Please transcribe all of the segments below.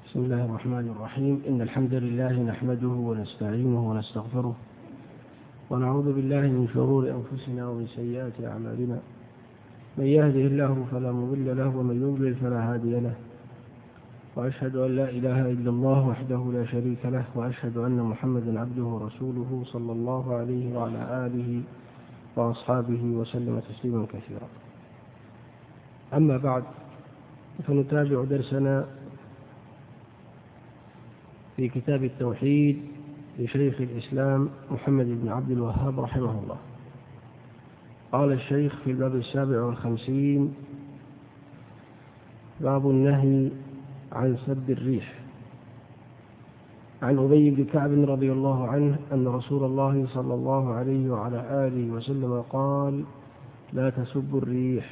بسم الله الرحمن الرحيم. إن الحمد لله نحمده ونستعينه ونستغفره ونعوذ بالله من شرور أنفسنا ومن سيئات أعمالنا. من يهده الله فلا مضل له ومن يضلل فلا هادي له، وأشهد أن لا إله إلا الله وحده لا شريك له، وأشهد أن محمدا عبده ورسوله صلى الله عليه وعلى آله وأصحابه وسلم تسليما كثيرا. أما بعد، فنتابع درسنا في كتاب التوحيد لشيخ الإسلام محمد بن عبد الوهاب رحمه الله. قال الشيخ في الباب 57: باب النهي عن سب الريح. عن أبي بن كعب رضي الله عنه أن رسول الله صلى الله عليه وعلى آله وسلم قال: لا تسبوا الريح،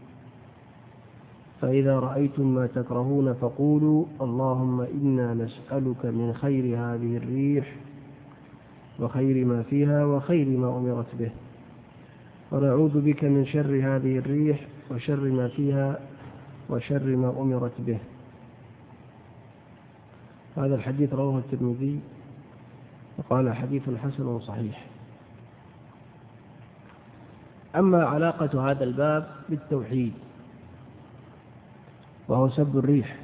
فإذا رأيتم ما تكرهون فقولوا: اللهم إنا نسألك من خير هذه الريح وخير ما فيها وخير ما أمرت به، ونعوذ بك من شر هذه الريح وشر ما فيها وشر ما أمرت به. هذا الحديث رواه الترمذي وقال حديث حسن صحيح. أما علاقة هذا الباب بالتوحيد وهو سب الريح،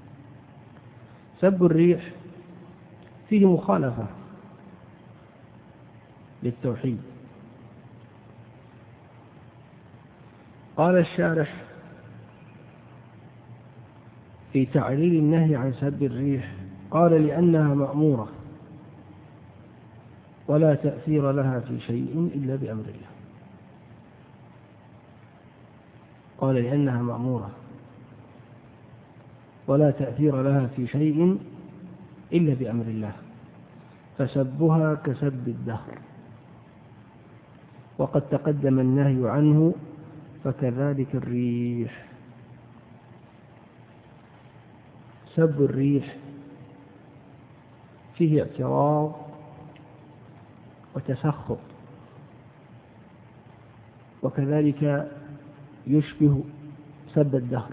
سب الريح فيه مخالفة للتوحيد. قال الشارح في تعليل النهي عن سب الريح، قال: لأنها مأمورة ولا تأثير لها في شيء إلا بأمر الله. قال: لأنها مأمورة ولا تأثير لها في شيء إلا بأمر الله، فسبها كسب الدهر، وقد تقدم النهي عنه، فكذلك الريح. سب الريح فيه اعتراض وتسخط، وكذلك يشبه سب الدهر،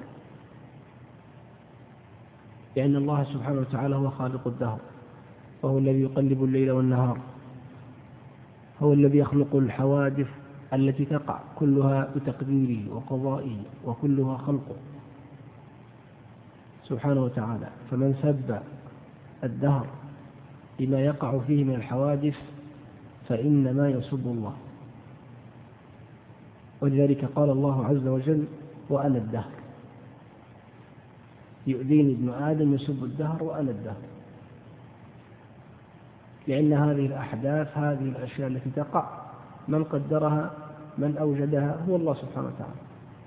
لأن الله سبحانه وتعالى هو خالق الدهر، وهو الذي يقلب الليل والنهار، هو الذي يخلق الحوادث التي تقع كلها بتقديره وقضائه، وكلها خلقه سبحانه وتعالى. فمن سب الدهر بما يقع فيه من الحوادث فإنما يسب الله، ولذلك قال الله عز وجل: وأنا الدهر. يؤذيني ابن آدم يسب الدهر وأنا الدهر، لأن هذه الأحداث، هذه الأشياء التي تقع، من قدرها من أوجدها هو الله سبحانه وتعالى.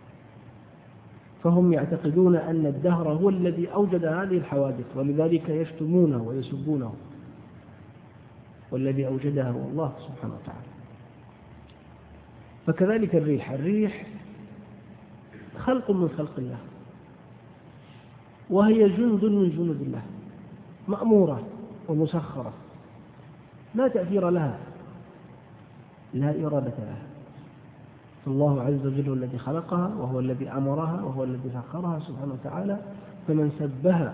فهم يعتقدون أن الدهر هو الذي أوجد هذه الحوادث، ولذلك يشتمونه ويسبونه، والذي أوجدها هو الله سبحانه وتعالى. فكذلك الريح خلق من خلق الله، وهي جند من جنود الله، مأمورة ومسخرة، لا تأثير لها، لا إرادة لها. فالله عز وجل هو الذي خلقها، وهو الذي أمرها، وهو الذي سخرها سبحانه وتعالى. فمن سبها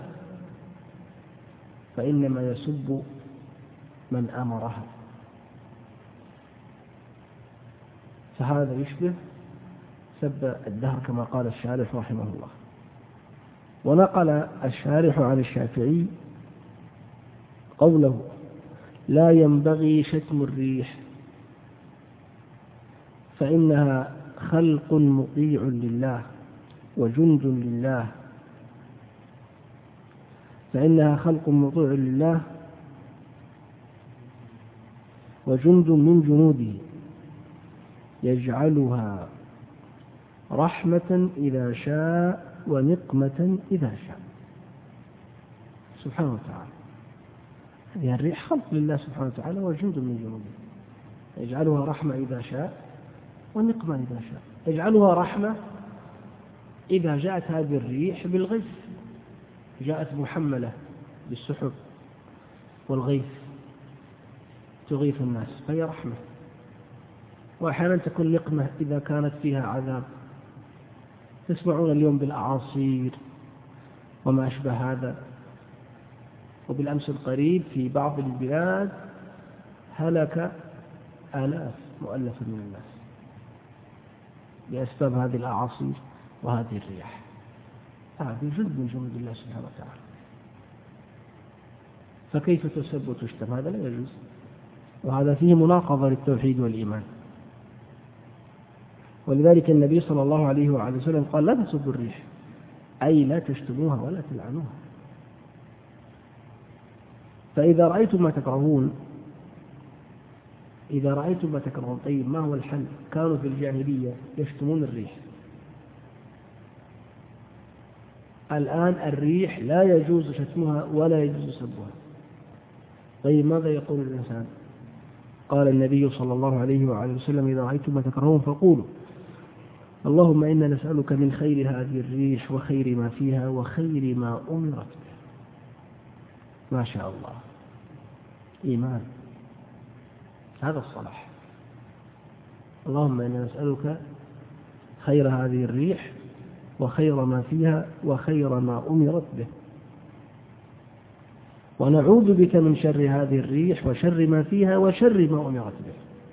فإنما يسب من أمرها، فهذا يشبه سب الدهر كما قال الشارح رحمه الله. ونقل الشارح عن الشافعي قوله: لا ينبغي شتم الريح، فإنها خلق مطيع لله وجند لله، فإنها خلق مطيع لله وجند من جنوده، يجعلها رحمة إذا شاء ونقمة إذا شاء، سبحانه وتعالى. هذه الريح خلق لله سبحانه وتعالى وجند من جنوده، يجعلها رحمة إذا شاء ونقمة إذا شاء. يجعلها رحمة إذا جاءت هذه الريح بالغيث، جاءت محملة بالسحب والغيث تغيث الناس، فهي رحمة. وأحيانا تكون نقمة إذا كانت فيها عذاب. تسمعون اليوم بالأعاصير وما أشبه هذا، وبالأمس القريب في بعض البلاد هلك آلاف مؤلفة من الناس بأسباب هذه الأعاصير وهذه الرياح. هذه جند من جنود الله سبحانه وتعالى، فكيف تسب وتشتم؟ هذا لا يجوز، وهذا فيه مناقضة للتوحيد والإيمان. ولذلك النبي صلى الله عليه وعلى وسلم قال: لا تسبوا الريح، أي لا تشتموها ولا تلعنوها. فإذا رأيتم ما تكرهون، طيب ما هو الحل؟ كانوا في الجاهلية يشتمون الريح، الآن الريح لا يجوز شتمها ولا يجوز سبها. طيب ماذا يقول الإنسان؟ قال النبي صلى الله عليه وعلى وسلم: إذا رأيتم ما تكرهون فقولوا: اللهم إنا نسألك من خير هذه الريح وخير ما فيها وخير ما أمرت به. ما شاء الله، إيمان، هذا الصلاح. اللهم إنا نسألك خير هذه الريح وخير ما فيها وخير ما أمرت به، ونعوذ بك من شر هذه الريح وشر ما فيها وشر ما أمرت به.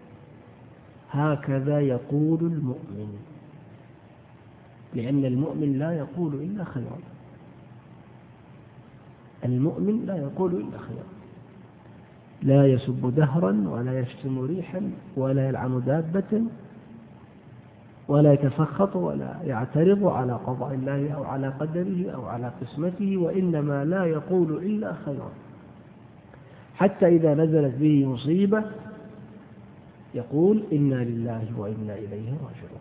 هكذا يقول المؤمن، لأن المؤمن لا يقول إلا خيرا. المؤمن لا يقول إلا خيرا، لا يسب دهرا ولا يشتم ريحا ولا يلعن دابة ولا يتسخط ولا يعترض على قضاء الله أو على قدره أو على قسمته، وإنما لا يقول إلا خيرا. حتى إذا نزلت به مصيبة يقول: إنا لله وإنا إليه راجعون.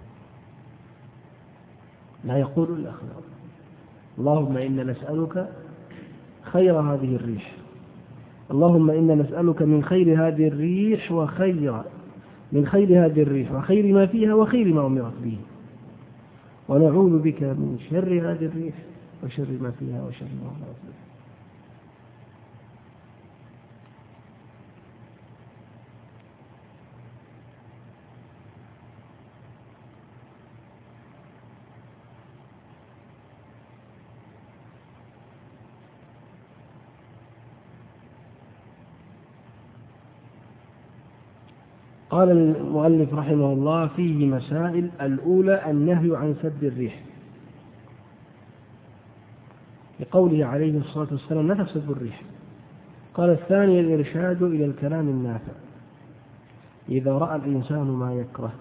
لا يقول إلا خيرا. اللهم إنا نسألك خير هذه الريح، اللهم إنا نسألك من خير هذه الريح وخير ما فيها وخير ما أمرت به، ونعوذ بك من شر هذه الريح وشر ما فيها وشر ما أمرت به. قال المؤلف رحمه الله: فيه مسائل. الأولى النهي عن سب الريح، لقوله عليه الصلاة والسلام: لا تسبوا الريح. قال الثانية الإرشاد إلى الكلام النافع إذا رأى الإنسان ما يكره،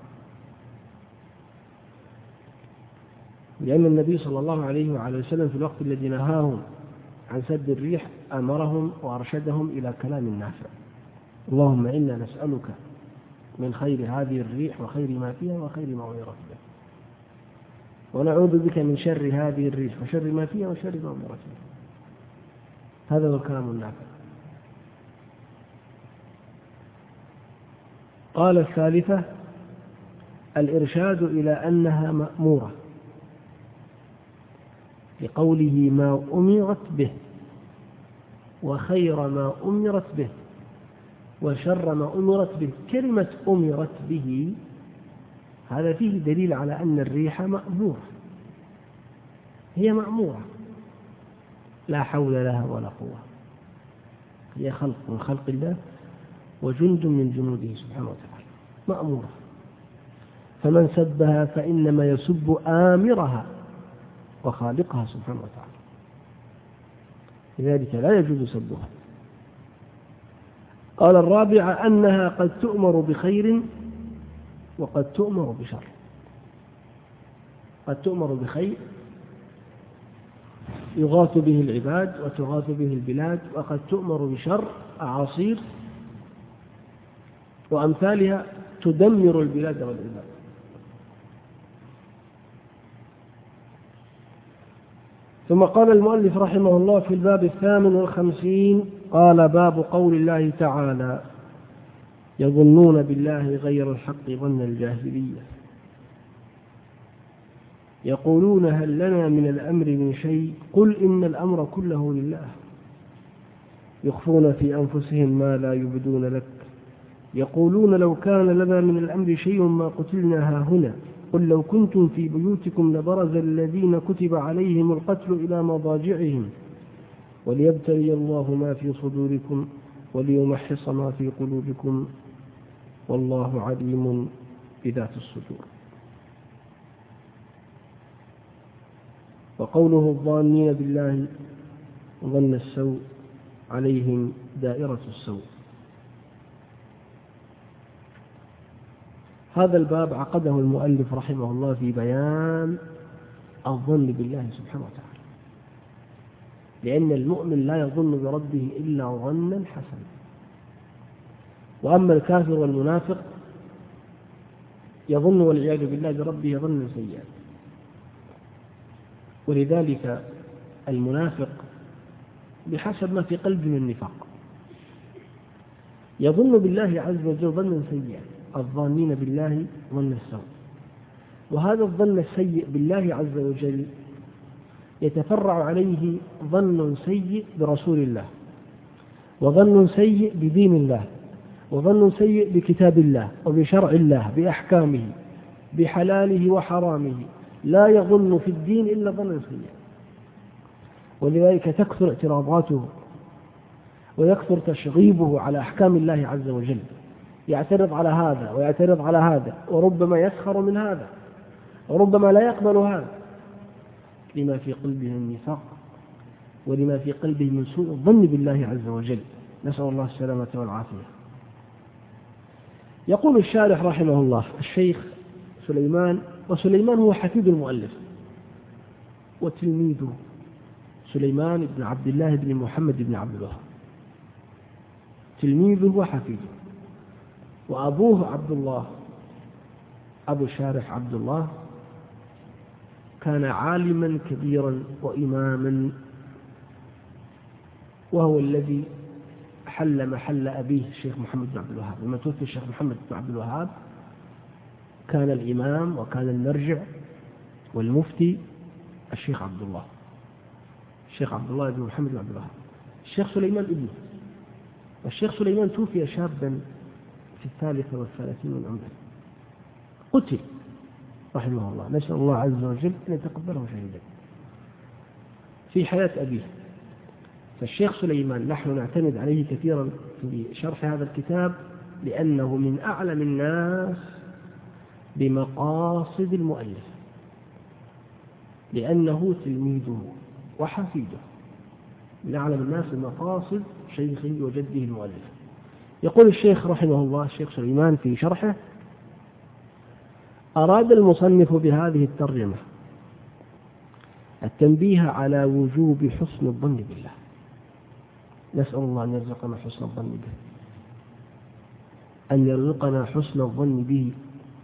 لأن النبي صلى الله عليه وعلى وسلم في الوقت الذي نهاهم عن سب الريح أمرهم وأرشدهم إلى كلام نافع. اللهم إنا نسألك من خير هذه الريح وخير ما فيها وخير ما أمرت به، ونعوذ بك من شر هذه الريح وشر ما فيها وشر ما أمرت به. هذا هو الكلام النافع. قال الثالثة الإرشاد إلى أنها مأمورة، لقوله: ما أمرت به، وخير ما أمرت به، وشر ما أمرت به. كلمة أمرت به هذا فيه دليل على أن الريح مأمورة، هي مأمورة، لا حول لها ولا قوة، هي خلق من خلق الله وجند من جنوده سبحانه وتعالى، مأمورة. فمن سبها فإنما يسب آمرها وخالقها سبحانه وتعالى، لذلك لا يجوز سبها. قال الرابعة أنها قد تؤمر بخير وقد تؤمر بشر. قد تؤمر بخير يغاث به العباد وتغاث به البلاد، وقد تؤمر بشر أعاصير وأمثالها تدمر البلاد والعباد. ثم قال المؤلف رحمه الله في الباب 58: قال: باب قول الله تعالى: يظنون بالله غير الحق ظن الجاهلية، يقولون هل لنا من الأمر من شيء، قل إن الأمر كله لله، يخفون في أنفسهم ما لا يبدون لك، يقولون لو كان لنا من الأمر شيء ما قتلنا هاهنا، قل لو كنتم في بيوتكم لبرز الذين كتب عليهم القتل إلى مضاجعهم وليبتلي الله ما في صدوركم وليمحص ما في قلوبكم والله عليم بذات الصدور. وقوله الظانين بالله ظن السوء عليهم دائرة السوء. هذا الباب عقده المؤلف رحمه الله في بيان الظن بالله سبحانه وتعالى، لأن المؤمن لا يظن بربه إلا ظنا حسنا، وأما الكافر والمنافق يظن والعياذ بالله بربه ظنا سيئا. ولذلك المنافق بحسب ما في قلبه من النفاق يظن بالله عز وجل ظنا سيئا، الظانين بالله ظن السوء. وهذا الظن السيء بالله عز وجل يتفرع عليه ظن سيء برسول الله، وظن سيء بدين الله، وظن سيء بكتاب الله وبشرع الله بأحكامه بحلاله وحرامه، لا يظن في الدين إلا ظنا سيئا. ولذلك تكثر اعتراضاته ويكثر تشغيبه على أحكام الله عز وجل، يعترض على هذا ويعترض على هذا، وربما يسخر من هذا وربما لا يقبل هذا، لما في قلبه من نفاق ولما في قلبه من سوء الظن بالله عز وجل، نسأل الله السلامة والعافية. يقول الشارح رحمه الله الشيخ سليمان، وسليمان هو حفيد المؤلف وتلميذه سليمان بن عبد الله بن محمد بن عبد الوهاب، تلميذه وحفيده، وأبوه عبد الله أبو الشارح عبد الله كان عالما كبيرا وإماما، وهو الذي حل محل أبيه الشيخ محمد بن عبد الوهاب. لما توفي الشيخ محمد بن عبد الوهاب كان الإمام وكان المرجع والمفتي الشيخ عبد الله، الشيخ عبد الله بن محمد بن عبد الوهاب. الشيخ سليمان ابنه، والشيخ سليمان توفي شابا في 33 من عمره، قتل رحمه الله، نسأل الله عز وجل أن يتقبله شهيدا في حياة أبيه. فالشيخ سليمان نحن نعتمد عليه كثيرا في شرح هذا الكتاب، لأنه من أعلم الناس بمقاصد المؤلف، لأنه تلميذه وحفيده، من أعلم الناس بمقاصد شيخه وجده المؤلف. يقول الشيخ رحمه الله الشيخ سليمان في شرحه: أراد المصنف بهذه الترجمة التنبيه على وجوب حسن الظن بالله، نسأل الله أن يرزقنا حسن الظن به، أن يرزقنا حسن الظن به.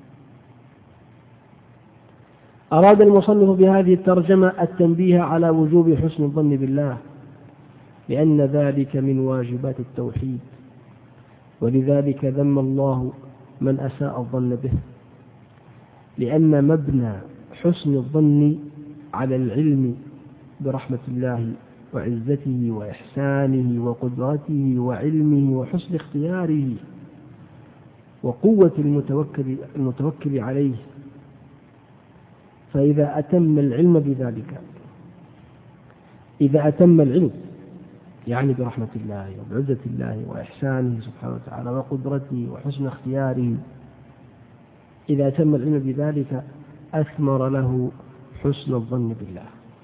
أراد المصنف بهذه الترجمة التنبيه على وجوب حسن الظن بالله، لأن ذلك من واجبات التوحيد، ولذلك ذم الله من أساء الظن به، لأن مبنى حسن الظن على العلم برحمة الله وعزته وإحسانه وقدرته وعلمه وحسن اختياره وقوة المتوكل عليه. فإذا أتم العلم بذلك، إذا أتم العلم يعني برحمة الله وبعزة الله وإحسانه سبحانه وتعالى وقدرته وحسن اختياره، إذا أتم العلم بذلك أثمر له حسن الظن بالله.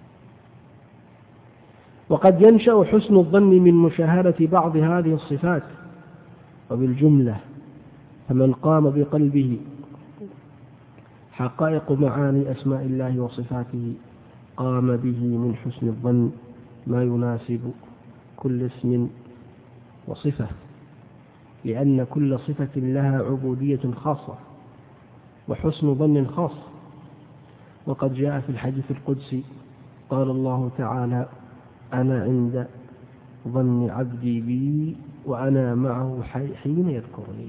وقد ينشأ حسن الظن من مشاهدة بعض هذه الصفات، وبالجملة فمن قام بقلبه حقائق معاني أسماء الله وصفاته قام به من حسن الظن ما يناسب كل اسم وصفة، لأن كل صفة لها عبودية خاصة وحسن ظن خاص. وقد جاء في الحديث القدسي قال الله تعالى: أنا عند ظن عبدي بي وأنا معه حين يذكرني،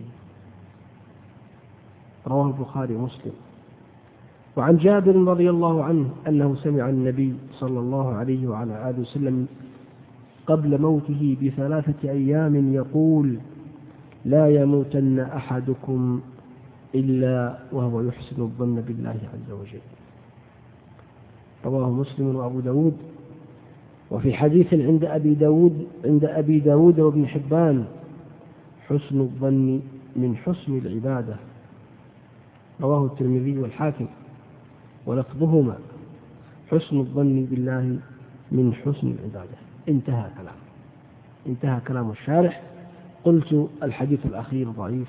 رواه البخاري ومسلم. وعن جابر رضي الله عنه أنه سمع النبي صلى الله عليه وعلى آله وسلم قبل موته ب3 أيام يقول: لا يموتن أحدكم إلا وهو يحسن الظن بالله عز وجل، رواه مسلم وأبو داود وفي حديث عند أبي داود وابن حبان: حسن الظن من حسن العبادة، رواه الترمذي والحاكم، ولفظهما: حسن الظن بالله من حسن العبادة. انتهى كلام الشارح. قلت: الحديث الأخير ضعيف،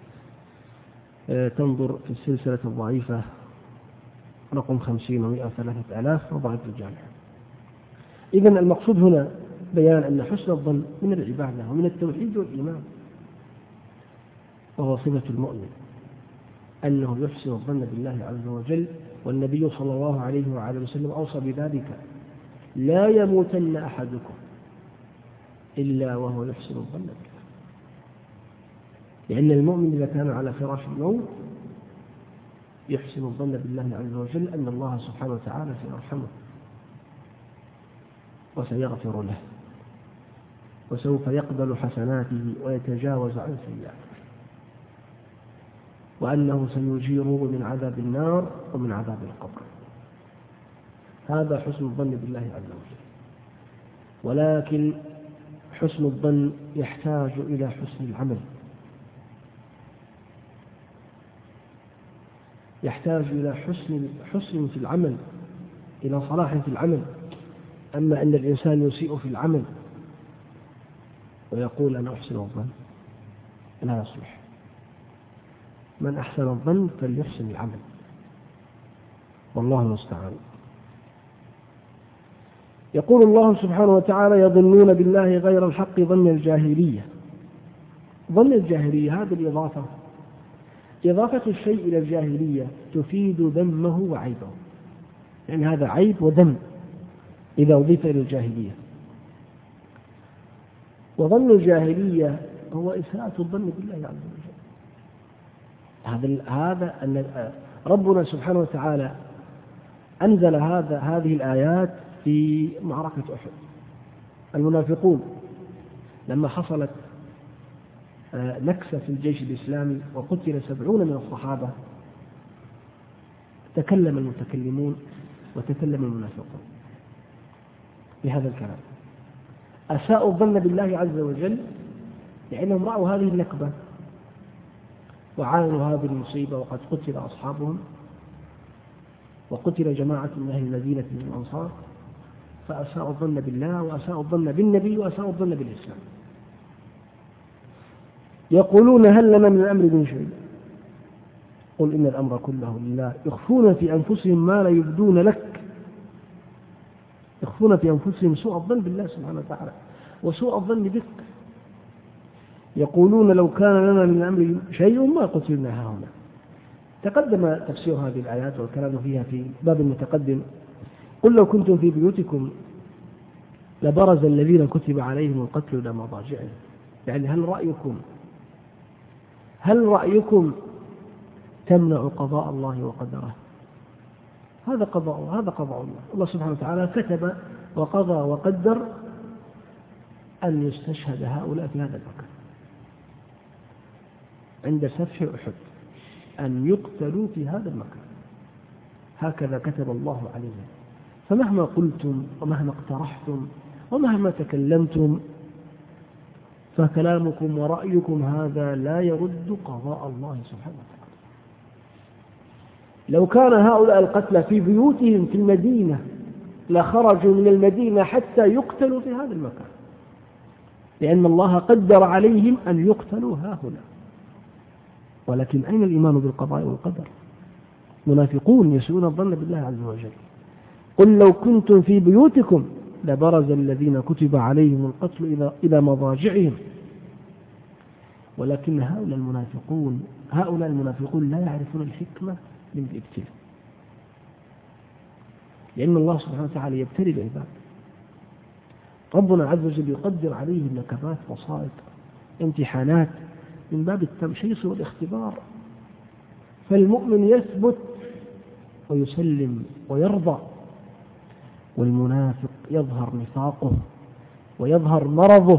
تنظر في السلسلة الضعيفة رقم 50 و103,000 وضعف الجامع. إذن المقصود هنا بيان أن حسن الظن من العبادة ومن التوحيد والإيمان، وهو صفة المؤمن أنه يحسن الظن بالله عز وجل، والنبي صلى الله عليه وآله وسلم أوصى بذلك: لا يموتن أحدكم إلا وهو يحسن الظن بالله. لأن المؤمن إذا كان على فراش الموت يحسن الظن بالله عز وجل أن الله سبحانه وتعالى سيرحمه وسيغفر له، وسوف يقبل حسناته ويتجاوز عن سيئاته، وأنه سيجيره من عذاب النار ومن عذاب القبر. هذا حسن الظن بالله عز وجل. ولكن حسن الظن يحتاج إلى حسن العمل، يحتاج إلى حسن في العمل، إلى صلاح في العمل. أما أن الإنسان يسيء في العمل ويقول: أنا أحسن الظن، لا يصلح. من أحسن الظن فليحسن العمل، والله المستعان. يقول الله سبحانه وتعالى: يظنون بالله غير الحق ظن الجاهلية. ظن الجاهلية هذه الإضافة، إضافة الشيء إلى الجاهلية تفيد ذمه وعيبه، يعني هذا عيب وذم إذا أضيف إلى الجاهلية. وظن الجاهلية هو إساءة الظن بالله عز وجل. هذا أن ربنا سبحانه وتعالى أنزل هذه الآيات في معركة أحد. المنافقون لما حصلت نكسة في الجيش الإسلامي وقتل 70 من الصحابة، تكلم المتكلمون وتكلم المنافقون بهذا الكلام. أساءوا الظن بالله عز وجل لأنهم رأوا هذه النكبة وعانوا هذه المصيبة، وقد قتل أصحابهم وقتل جماعة من أهل المدينة من الأنصار، فأساءوا الظن بالله وأساءوا الظن بالنبي وأساءوا الظن بالإسلام. يقولون: هل لنا من الأمر من شيء؟ قل إن الأمر كله لله. يخفون في أنفسهم ما لا يبدون لك، يخفون في أنفسهم سوء الظن بالله سبحانه وتعالى وسوء الظن بك. يقولون: لو كان لنا من الأمر شيء ما قتلنا هنا. تقدم تفسير هذه الآيات والكلام فيها في باب متقدم. قل لو كنتم في بيوتكم لبرز الذين كتب عليهم القتل إلى مضاجعهم. يعني هل رأيكم تمنع قضاء الله وقدره؟ هذا قضاء الله. الله سبحانه وتعالى كتب وقضى وقدر أن يستشهد هؤلاء في هذا المكان عند سفح أحد، أن يقتلوا في هذا المكان. هكذا كتب الله عليهم. فمهما قلتم ومهما اقترحتم ومهما تكلمتم فكلامكم ورأيكم هذا لا يرد قضاء الله سبحانه وتعالى. لو كان هؤلاء القتلى في بيوتهم في المدينة لخرجوا من المدينة حتى يقتلوا في هذا المكان، لأن الله قدر عليهم أن يقتلوا هؤلاء. ولكن أين الإيمان بالقضاء والقدر؟ منافقون يسوءون الظن بالله عز وجل. قل لو كنتم في بيوتكم لبرز الذين كتب عليهم القتل إلى مضاجعهم. ولكن هؤلاء المنافقون لا يعرفون الحكمة من الابتلاء، لأن الله سبحانه وتعالى يبتلي العباد. ربنا عز وجل يقدر عليهم نكبات وصائب امتحانات من باب التمحيص والاختبار، فالمؤمن يثبت ويسلم ويرضى، والمنافق يظهر نفاقه ويظهر مرضه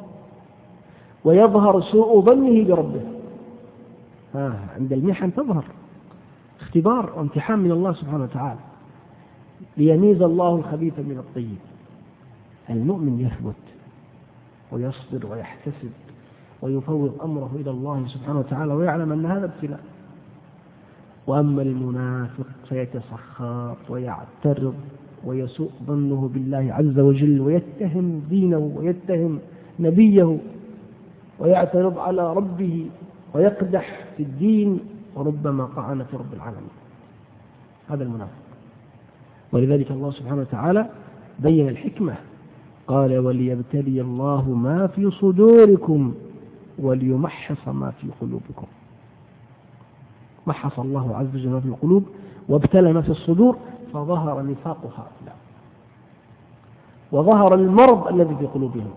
ويظهر سوء ظنه بربه. عند المحن تظهر اختبار وامتحان من الله سبحانه وتعالى ليميز الله الخبيث من الطيب. المؤمن يثبت ويصبر ويحتسب ويفوض أمره إلى الله سبحانه وتعالى ويعلم أن هذا ابتلاء. وأما المنافق فيتسخط ويعترض ويسوء ظنه بالله عز وجل ويتهم دينه ويتهم نبيه ويعترض على ربه ويقدح في الدين وربما طعن في رب العالمين. هذا المنافق. ولذلك الله سبحانه وتعالى بين الحكمة، قال وليبتلي الله ما في صدوركم وليمحص ما في قلوبكم. محص الله عز وجل ما في القلوب وابتلى ما في الصدور فظهر نفاق هؤلاء وظهر المرض الذي في قلوبهم،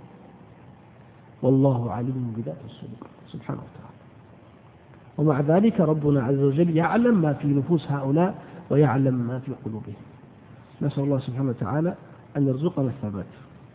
والله عليم بذات الصدور سبحانه وتعالى. ومع ذلك ربنا عز وجل يعلم ما في نفوس هؤلاء ويعلم ما في قلوبهم. نسأل الله سبحانه وتعالى أن يرزقنا الثبات.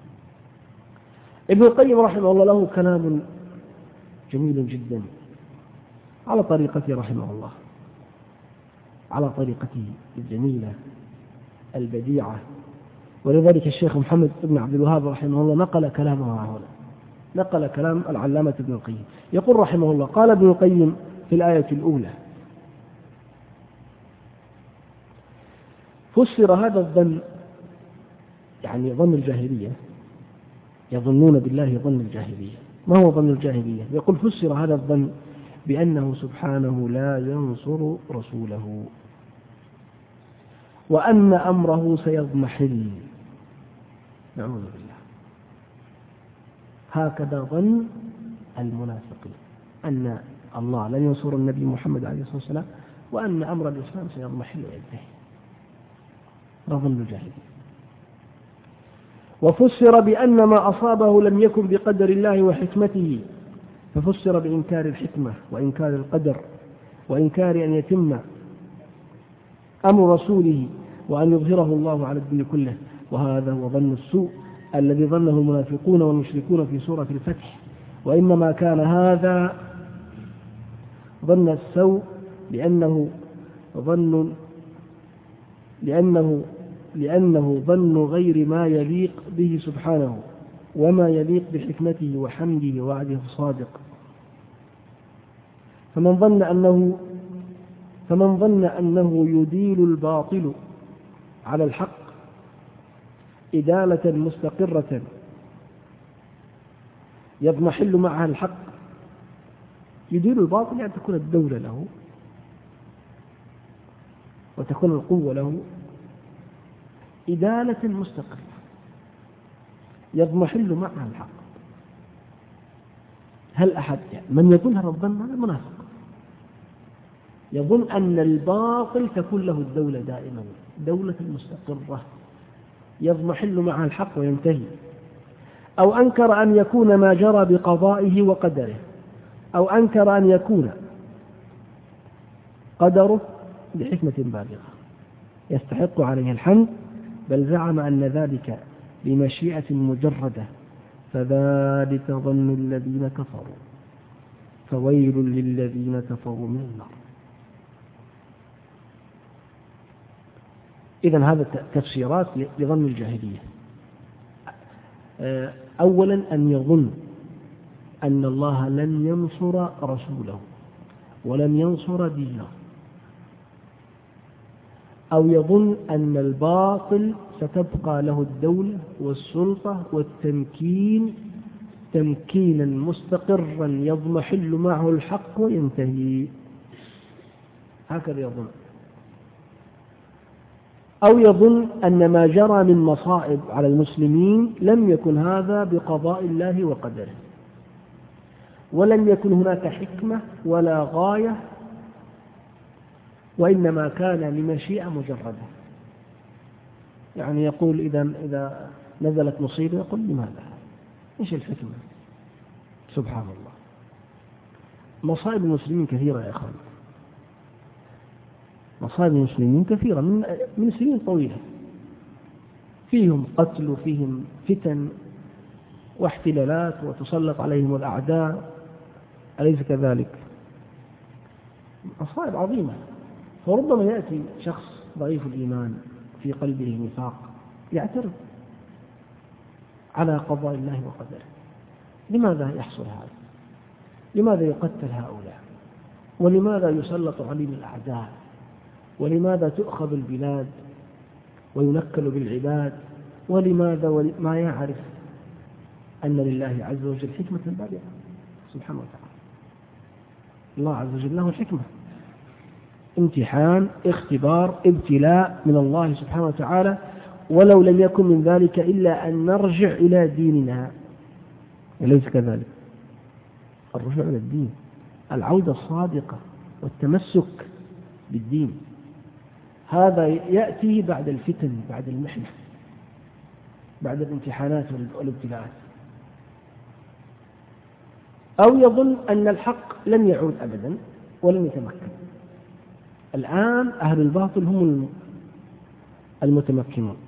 ابن القيم رحمه الله له كلام جميل جدا على طريقته رحمه الله، على طريقته الجميلة البديعة. ولذلك الشيخ محمد بن عبد الوهاب رحمه الله نقل كلامه هنا، نقل كلام العلامة ابن القيم. يقول رحمه الله: قال ابن القيم في الآية الأولى: فسر هذا الظن، يعني ظن الجاهلية، يظنون بالله ظن الجاهلية. ما هو ظن الجاهلية؟ يقول: فسر هذا الظن بأنه سبحانه لا ينصر رسوله وأن أمره سيضمحل. نعوذ بالله. هكذا ظن المنافقين، أن الله لن ينصر النبي محمد عليه الصلاة والسلام وأن أمر الإسلام سيضمحل وينتهي. ظن الجاهلية. وفسر بأن ما أصابه لم يكن بقدر الله وحكمته، ففسر بإنكار الحكمة وإنكار القدر وإنكار أن يتم أمر رسوله وأن يظهره الله على الدين كله. وهذا هو ظن السوء الذي ظنه المنافقون والمشركون في سورة الفتح. وإنما كان هذا ظن السوء لأنه ظن غير ما يليق به سبحانه وما يليق بحكمته وحمده ووعده الصادق. فمن ظن أنه يديل الباطل على الحق إدالة مستقرة يضمحل معها الحق. يديل الباطل يعني تكون الدولة له وتكون القوة له إدالة مستقرة يضمحل معها الحق. هل أحد من يظن هذا الظن؟ هذا منافق، يظن أن الباطل تكون له الدولة دائما، دولة مستقرة يضمحل معها الحق وينتهي. أو أنكر أن يكون ما جرى بقضائه وقدره، أو أنكر أن يكون قدره بحكمة بالغة يستحق عليه الحمد، بل زعم أن ذلك بمشيئة مجردة، فذلك ظن الذين كفروا، فويل للذين كفروا من النار. إذن هذا تفسيرات لظن الجاهلية. أولا أن يظن أن الله لن ينصر رسوله ولن ينصر دينه، أو يظن أن الباطل ستبقى له الدولة والسلطة والتمكين تمكينا مستقرا يضمحل معه الحق وينتهي. هكذا يظن. أو يظن أن ما جرى من مصائب على المسلمين لم يكن هذا بقضاء الله وقدره، ولم يكن هناك حكمة ولا غاية، وإنما كان لمشيئة مجردة. يعني يقول إذا نزلت مصيبة يقول لماذا؟ إيش الحكمة؟ سبحان الله. مصائب المسلمين كثيرة يا أخوان، مصائب المسلمين كثيرة من سنين طويلة، فيهم قتل وفيهم فتن واحتلالات وتسلط عليهم الأعداء، أليس كذلك؟ مصائب عظيمة. فربما يأتي شخص ضعيف الإيمان في قلبه نفاق يعترض على قضاء الله وقدره. لماذا يحصل هذا؟ لماذا يقتل هؤلاء؟ ولماذا يسلط عليهم الأعداء؟ ولماذا تؤخذ البلاد وينكل بالعباد؟ ولماذا ما يعرف أن لله عز وجل حكمة بالغة سبحانه وتعالى. الله عز وجل له الحكمة، امتحان، اختبار، ابتلاء من الله سبحانه وتعالى، ولو لم يكن من ذلك إلا أن نرجع إلى ديننا. أليس كذلك؟ الرجوع إلى الدين، العودة الصادقة والتمسك بالدين، هذا يأتي بعد الفتن، بعد المحنة، بعد الامتحانات والابتلاءات. أو يظن أن الحق لن يعود أبدا ولن يتمكن. الآن أهل الباطل هم المتمكنون،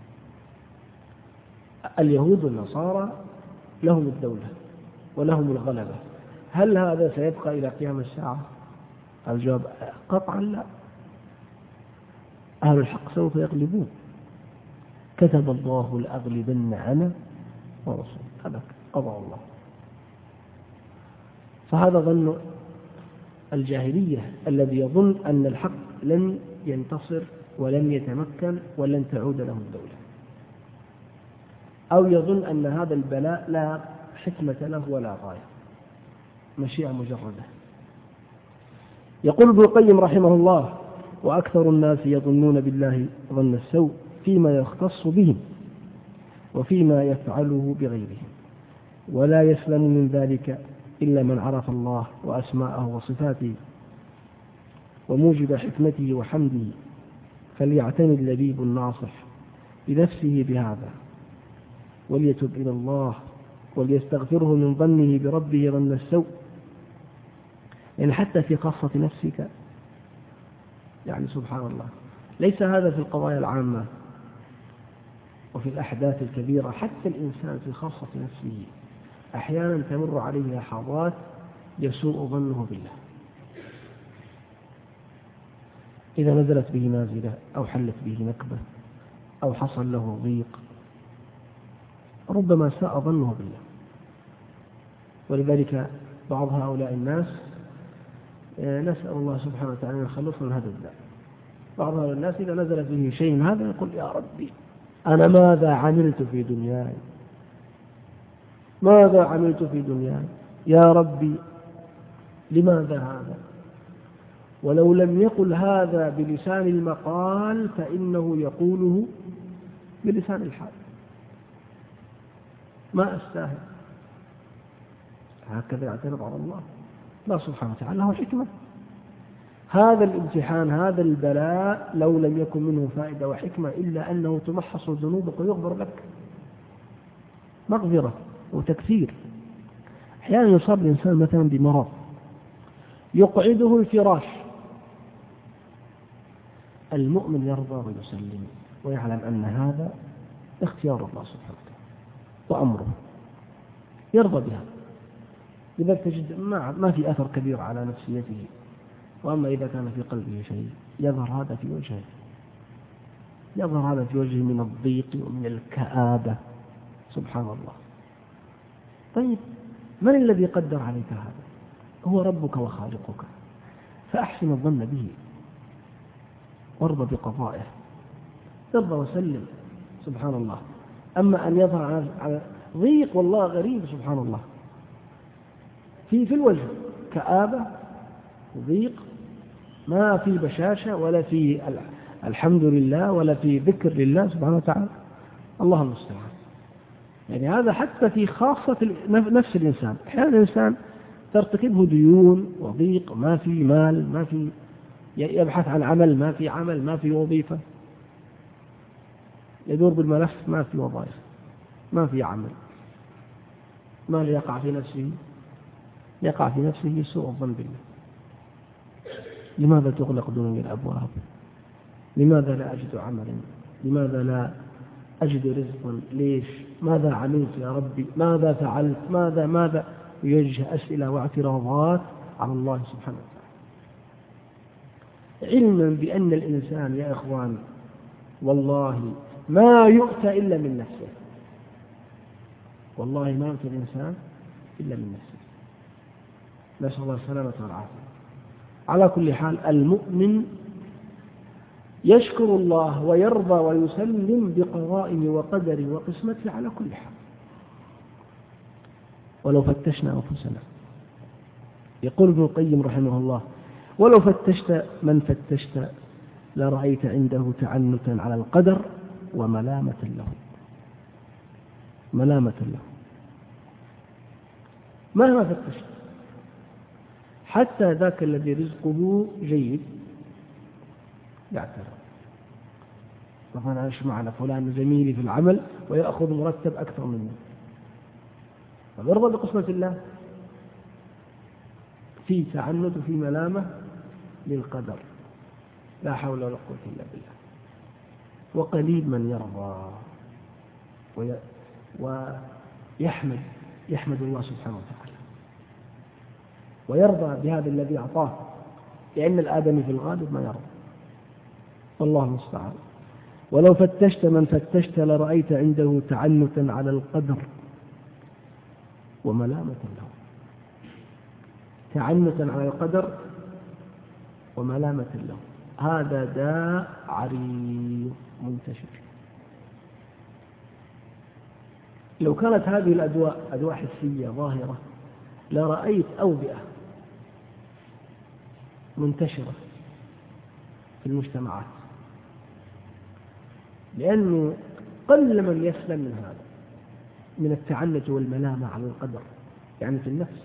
اليهود والنصارى لهم الدولة ولهم الغلبة. هل هذا سيبقى إلى قيام الساعة؟ الجواب قطعا لا. أهل الحق سوف يغلبون، كتب الله لأغلبن أنا ورسول، هذا قضاء الله. فهذا ظن الجاهلية الذي يظن أن الحق لن ينتصر ولن يتمكن ولن تعود له الدولة، أو يظن أن هذا البلاء لا حكمة له ولا غاية، مشيئة مجردة. يقول ابن القيم رحمه الله: وأكثر الناس يظنون بالله ظن السوء فيما يختص بهم وفيما يفعله بغيرهم، ولا يسلم من ذلك إلا من عرف الله وأسماءه وصفاته وموجب حكمته وحمده، فليعتني اللبيب الناصح بنفسه بهذا، وليتب إلى الله وليستغفره من ظنه بربه ظن السوء. يعني حتى في خاصة نفسك، يعني سبحان الله، ليس هذا في القضايا العامة وفي الأحداث الكبيرة، حتى الإنسان في خاصة نفسه أحيانا تمر عليه لحظات يسوء ظنه بالله، إذا نزلت به نازلة أو حلت به نكبة أو حصل له ضيق ربما ساء ظنه بالله. ولذلك بعض هؤلاء الناس نسأل الله سبحانه وتعالى أن يخلصنا من هذا الداء. بعض هؤلاء الناس إذا نزل فيه شيء هذا يقول: يا ربي أنا ماذا عملت في دنياي، ماذا عملت في دنياي، يا ربي لماذا هذا؟ ولو لم يقل هذا بلسان المقال فإنه يقوله بلسان الحال: ما أستاهل. هكذا يعترض على الله. الله سبحانه وتعالى له حكمة. هذا الامتحان، هذا البلاء، لو لم يكن منه فائدة وحكمة إلا أنه تمحص ذنوبك ويغفر لك، مغفرة وتكثير. أحيانا يصاب الإنسان مثلا بمرض يقعده الفراش، المؤمن يرضى ويسلم ويعلم أن هذا اختيار الله سبحانه وتعالى وأمره، يرضى بها. إذا تجد ما في أثر كبير على نفسيته. وأما إذا كان في قلبه شيء يظهر هذا في وجهه، يظهر هذا في وجهه من الضيق ومن الكآبة. سبحان الله. طيب من الذي قدر عليك هذا؟ هو ربك وخالقك، فأحسن الظن به وارضى بقضائه، ارضى وسلم. سبحان الله. أما أن يظهر على ضيق، والله غريب سبحان الله، في الوجه كآبة ضيق، ما في بشاشة ولا في الحمد لله ولا في ذكر لله سبحانه وتعالى. الله المستعان. يعني هذا حتى في خاصة نفس الإنسان. أحيانا الإنسان ترتكبه ديون وضيق، ما في مال، ما في، يبحث عن عمل، ما في عمل، ما في وظيفة، يدور بالملف، ما في وظائف، ما في عمل، ما يقع في نفسه، يقع في نفسه سوء الظن بالله. لماذا تغلق دوني الأبواب؟ لماذا لا أجد عملا؟ لماذا لا أجد رزقا؟ ليش؟ ماذا عملت يا ربي؟ ماذا فعلت؟ ماذا يوجه أسئلة واعتراضات على الله سبحانه وتعالى، علما بأن الإنسان يا إخوان والله ما يؤتى إلا من نفسه. والله ما يؤتي الإنسان إلا من نفسه. نسأل الله السلامة والعافية. على كل حال المؤمن يشكر الله ويرضى ويسلم بقضائه وقدره وقسمته على كل حال. ولو فتشنا أنفسنا، يقول ابن القيم رحمه الله: ولو فتشت من فتشت لرأيت عنده تعنتا على القدر وملامة له. ملامة له مهما فتشت، حتى ذاك الذي رزقه جيد يعترض. مثلا ايش معنى فلان زميلي في العمل ويأخذ مرتب أكثر مني، فيرضى بقسمة الله. في تعنت وفي ملامة للقدر، لا حول ولا قوة إلا بالله. وقليل من يرضى ويحمد الله سبحانه وتعالى ويرضى بهذا الذي أعطاه، لأن الآدمي في الغالب ما يرضى. والله المستعان. ولو فتشت من فتشت لرأيت عنده تعنتا على القدر وملامة له. تعنتا على القدر وملامة له، هذا داء عريض منتشر. لو كانت هذه الأدواء أدواء حسية ظاهرة لرأيت أوبئة منتشرة في المجتمعات، لأنه قل من يسلم من هذا، من التعنت والملامة على القدر، يعني في النفس.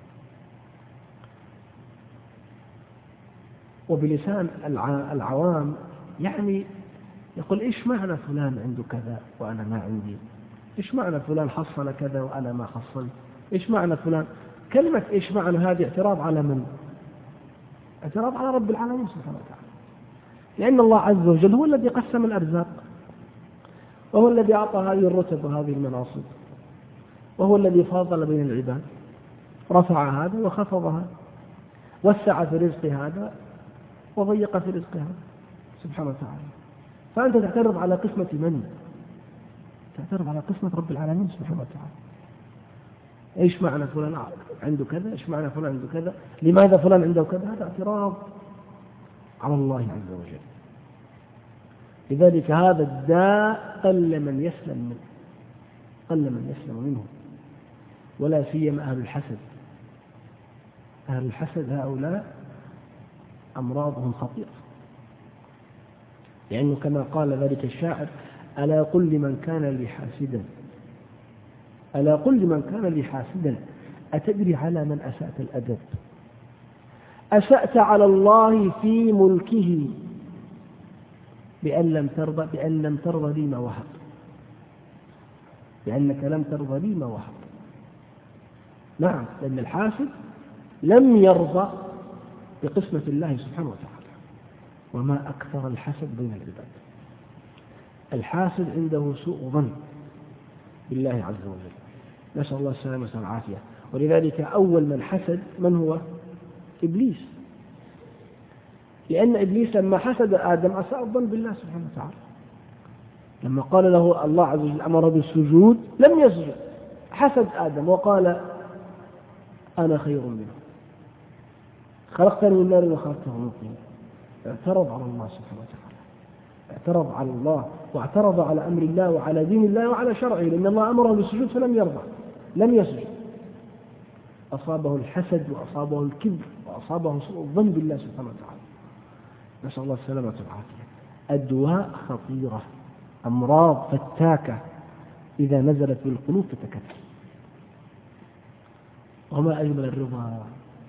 وبلسان العوام يعني يقول: إيش معنى فلان عنده كذا وأنا ما عندي؟ إيش معنى فلان حصل كذا وأنا ما حصلت؟ إيش معنى فلان؟ كلمة إيش معنى هذه اعتراض على من؟ اعتراض على رب العالمين سبحانه وتعالى، لأن الله عز وجل هو الذي قسم الأرزاق، وهو الذي أعطى هذه الرتب وهذه المناصب، وهو الذي فاضل بين العباد، رفع هذا وخفض هذا، وسع في رزق هذا وضيق في رزق هذا سبحانه وتعالى. فأنت تعترض على قسمة من؟ تعترض على قسمة رب العالمين سبحانه وتعالى. إيش معنى فلان عنده كذا؟ إيش معنى فلان عنده كذا؟ لماذا فلان عنده كذا؟ هذا اعتراض على الله عز وجل. لذلك هذا الداء قل من يسلم منه، قل من يسلم منه، ولا سيما أهل الحسد. أهل الحسد هؤلاء أمراضهم خطيرة، لأنه كما قال ذلك الشاعر: ألا قل لمن كان لي حاسدا، ألا قل لمن كان لي حاسدا، أتدري على من أسأت الأدب؟ أسأت على الله في ملكه بأن لم ترضى لي ما وهب، لأنك لم ترضى لي ما وهب. نعم، لأن الحاسد لم يرضى بقسمة الله سبحانه وتعالى. وما أكثر الحسد بين العباد. الحاسد عنده سوء ظن بالله عز وجل، نسأل الله السلامة والعافية. ولذلك أول من حسد من هو؟ إبليس، لأن إبليس لما حسد آدم أساء الظن بالله سبحانه وتعالى. لما قال له الله عز وجل أمر بالسجود لم يسجد، حسد آدم وقال: أنا خير منه، خلقتني من نار وخلقته من طين. اعترض على الله سبحانه وتعالى، اعترض على الله واعترض على أمر الله وعلى دين الله وعلى شرعه، لأن الله أمره بالسجود فلم يرضى، لم يسجد. أصابه الحسد وأصابه الكبر وأصابه سوء الظن بالله سبحانه وتعالى، نسأل الله السلامة والعافية. أدواء خطيرة، أمراض فتاكة إذا نزلت بالقلوب تتكتل. وما أجمل الرضا،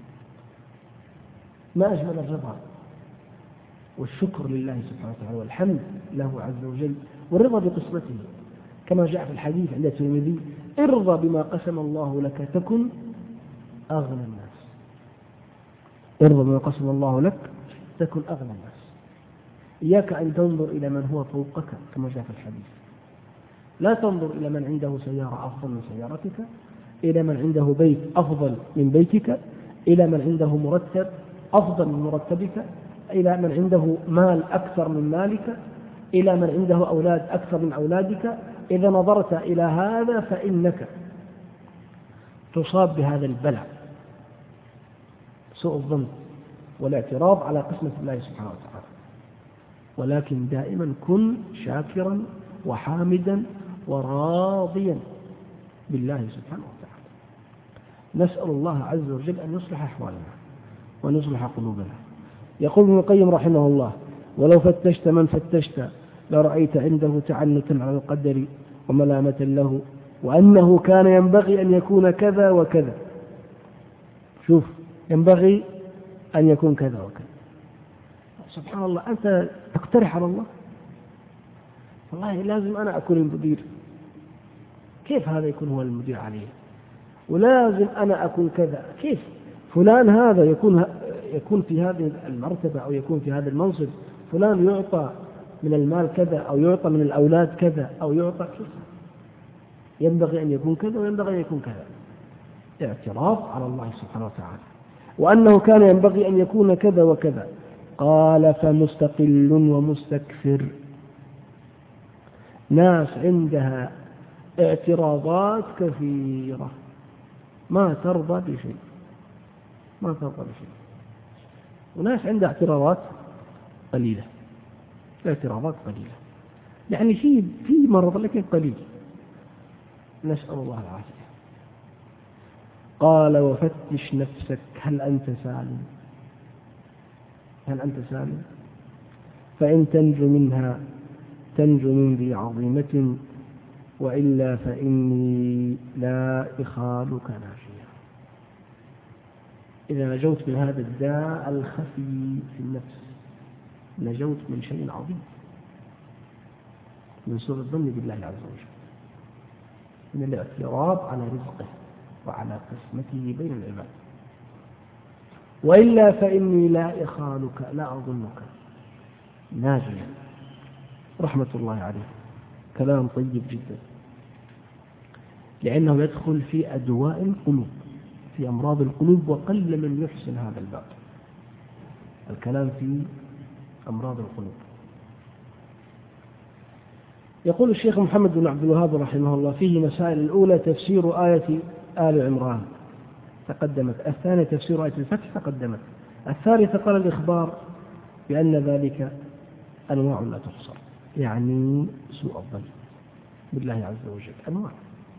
ما أجمل الرضا والشكر لله سبحانه وتعالى والحمد له عز وجل، والرضا بقسمته كما جاء في الحديث عند الترمذي: ارضى بما قسم الله لك تكن أغنى الناس. ارضى بما قسم الله لك تكن أغنى الناس. إياك أن تنظر إلى من هو فوقك كما جاء في الحديث. لا تنظر إلى من عنده سيارة أفضل من سيارتك، إلى من عنده بيت أفضل من بيتك، إلى من عنده مرتب أفضل من مرتبك، إلى من عنده مال أكثر من مالك، إلى من عنده أولاد أكثر من أولادك. إذا نظرت إلى هذا فإنك تصاب بهذا البلاء، سوء الظن والاعتراض على قسمة الله سبحانه وتعالى. ولكن دائما كن شاكرا وحامدا وراضيا بالله سبحانه وتعالى. نسأل الله عز وجل أن يصلح أحوالنا وأن يصلح قلوبنا. يقول ابن القيم رحمه الله: ولو فتشت من فتشت لرأيت عنده تعنتا على القدر وملامة له، وأنه كان ينبغي أن يكون كذا وكذا. شوف، ينبغي أن يكون كذا وكذا. سبحان الله، أنت تقترح على الله؟ والله لازم أنا أكون المدير، كيف هذا يكون هو المدير عليه؟ ولازم أنا أكون كذا، كيف فلان هذا يكون في هذه المرتبة أو يكون في هذا المنصب، فلان يعطى من المال كذا أو يعطى من الأولاد كذا أو يعطى كذا، ينبغي أن يكون كذا وينبغي أن يكون كذا. اعتراف على الله سبحانه وتعالى. وأنه كان ينبغي أن يكون كذا وكذا. قال: فمستقل ومستكثر. ناس عندها اعتراضات كثيرة، ما ترضى بشيء، ما ترضى بشيء. وناس عندها اعتراضات قليلة، اعتراضات قليلة، يعني في مرض لكن قليل. نسأل الله العافية. قال: وفتش نفسك هل أنت سالم، هل أنت سالم؟ فإن تنجو منها تنجو من ذي عظيمة، وإلا فإني لا إخالك ناجيا. إذا نجوت من هذا الداء الخفي في النفس نجوت من شيء عظيم، من سوء الظن بالله عز وجل، من الاعتراض على رزقه وعلى قسمته بين العباد. وإلا فإني لا إخالك، لا أظنك ناجيا. رحمة الله عليه، كلام طيب جدا، لأنه يدخل في أدواء القلوب، في أمراض القلوب، وقل من يحسن هذا الباب، الكلام في أمراض القلوب. يقول الشيخ محمد بن عبد الوهاب رحمه الله: فيه مسائل. الأولى تفسير آية آل عمران تقدمت، الثانية تفسير آية الفتح تقدمت، الثالثة قال الإخبار بأن ذلك أنواع لا تحصر، يعني سوء الظن بالله عز وجل أنواع.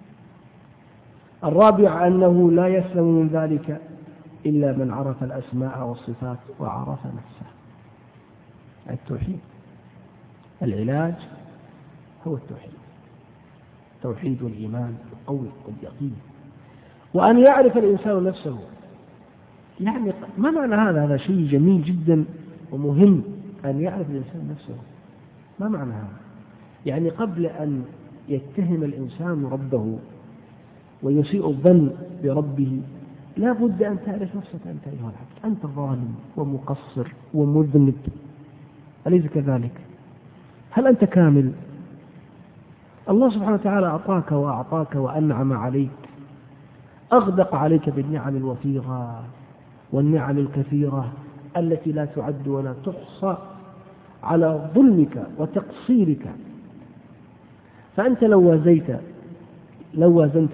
الرابع أنه لا يسلم من ذلك إلا من عرف الأسماء والصفات وعرف نفسه. التوحيد، العلاج هو التوحيد، التوحيد والإيمان القوي واليقين. وأن يعرف الإنسان نفسه، يعني ما معنى هذا؟ هذا شيء جميل جدا ومهم، أن يعرف الإنسان نفسه. ما معنى هذا؟ يعني قبل أن يتهم الإنسان ربه ويسيء الظن بربه لا بد أن تعرف نفسك أنت أيها العبد، أنت ظالم ومقصر ومذنب، أليس كذلك؟ هل أنت كامل؟ الله سبحانه وتعالى أعطاك وأعطاك وأنعم عليك، أغدق عليك بالنعم الوفيرة والنعم الكثيرة التي لا تعد ولا تحصى على ظلمك وتقصيرك. فأنت لو وازنت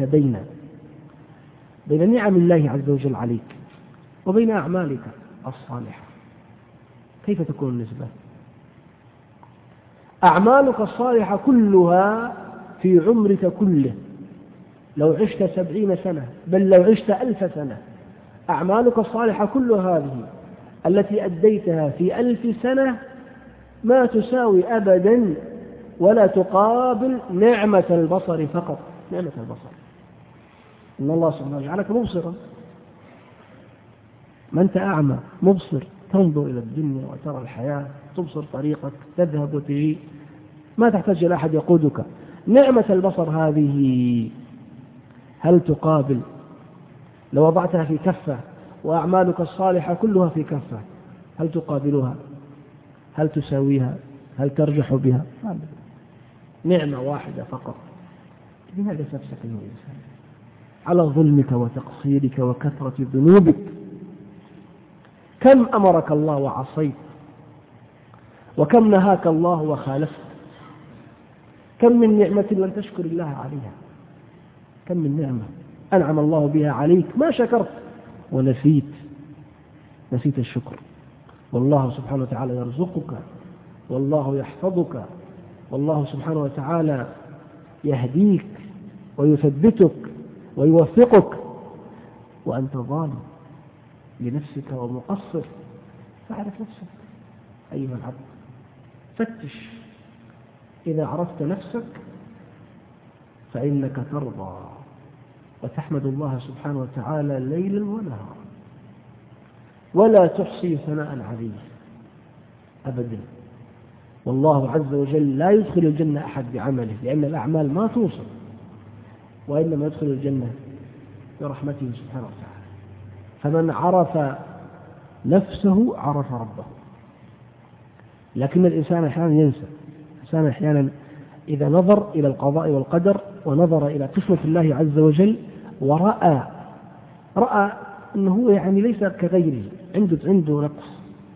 بين نعم الله عز وجل عليك وبين أعمالك الصالحة، كيف تكون النسبة؟ أعمالك الصالحة كلها في عمرك كله، لو عشت 70 سنة بل لو عشت 1000 سنة، أعمالك الصالحة كل هذه التي أديتها في 1000 سنة ما تساوي أبدا ولا تقابل نعمة البصر فقط. نعمة البصر، إن الله سبحانه وتعالى جعلك مبصرا، ما أنت أعمى مبصر، تنظر إلى الدنيا وترى الحياة، تبصر طريقك، تذهب وتجي، ما تحتاج إلى أحد يقودك. نعمة البصر هذه هل تقابل لو وضعتها في كفة وأعمالك الصالحة كلها في كفة، هل تقابلها؟ هل تساويها؟ هل ترجح بها؟ نعمة واحدة فقط. لماذا نفسك أيها الإنسان على ظلمك وتقصيرك وكثرة ذنوبك؟ كم أمرك الله وعصيت، وكم نهاك الله وخالفت، كم من نعمة لن تشكر الله عليها، كم من نعمة أنعم الله بها عليك ما شكرت ونسيت الشكر. والله سبحانه وتعالى يرزقك، والله يحفظك، والله سبحانه وتعالى يهديك ويثبتك ويوفقك، وأنت ظالم لنفسك ومقصر. فاعرف نفسك أيها العبد، فتش. إذا عرفت نفسك فإنك ترضى وتحمد الله سبحانه وتعالى ليلا ونهارا، ولا تحصي ثناء عليه أبدا. والله عز وجل لا يدخل الجنة أحد بعمله، لأن الأعمال ما توصل، وإنما يدخل الجنة برحمته سبحانه وتعالى. فمن عرف نفسه عرف ربه. لكن الإنسان أحيانا ينسى، الإنسان أحيانا إذا نظر إلى القضاء والقدر ونظر إلى قسمة الله عز وجل رأى أنه يعني ليس كغيره، عنده نقص،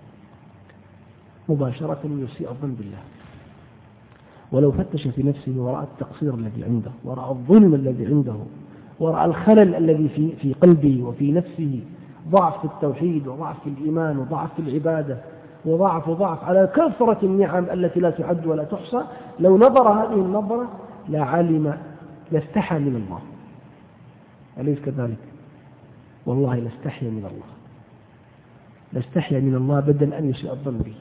مباشرة يسيء الظن بالله. ولو فتش في نفسه ورأى التقصير الذي عنده، ورأى الظلم الذي عنده، ورأى الخلل الذي في قلبه وفي نفسه، ضعف في التوحيد وضعف في الإيمان وضعف في العبادة وضعف على كثرة النعم التي لا تعد ولا تحصى، لو نظر هذه النظرة لاستحى من الله. أليس كذلك؟ والله لاستحي من الله بدل أن يسيء الظن به،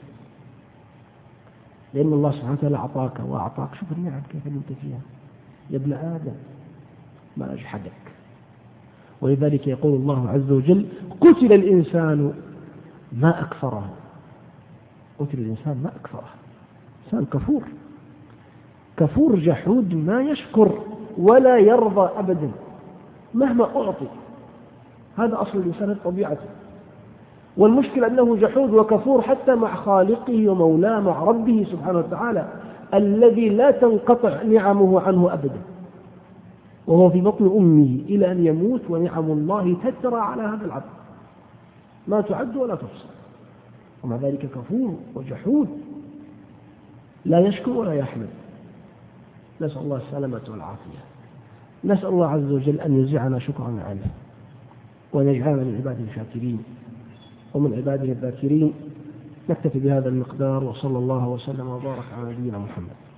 لأن الله سبحانه وتعالى أعطاك وأعطاك. شوف النعم كيف أنت فيها يا ابن آدم، ما أجحدك. ولذلك يقول الله عز وجل: قتل الإنسان ما أكفره. قتل الإنسان ما أكفره. إنسان كفور جحود، ما يشكر ولا يرضى أبدا مهما أعطي. هذا أصل الإنسان طبيعته. والمشكلة أنه جحود وكفور حتى مع خالقه ومولاه، مع ربه سبحانه وتعالى الذي لا تنقطع نعمه عنه أبدا، وهو في بطن أمه إلى أن يموت، ونعم الله تترى على هذا العبد ما تعد ولا تحصى، ومع ذلك كفور وجحود لا يشكر ولا يحمد. نسأل الله السلامة والعافية. نسأل الله عز وجل أن يزعنا شكرا عليه، وأن يجعلنا من عباده الشاكرين ومن عباده الذاكرين. نكتفي بهذا المقدار، وصلى الله وسلم وبارك على نبينا محمد.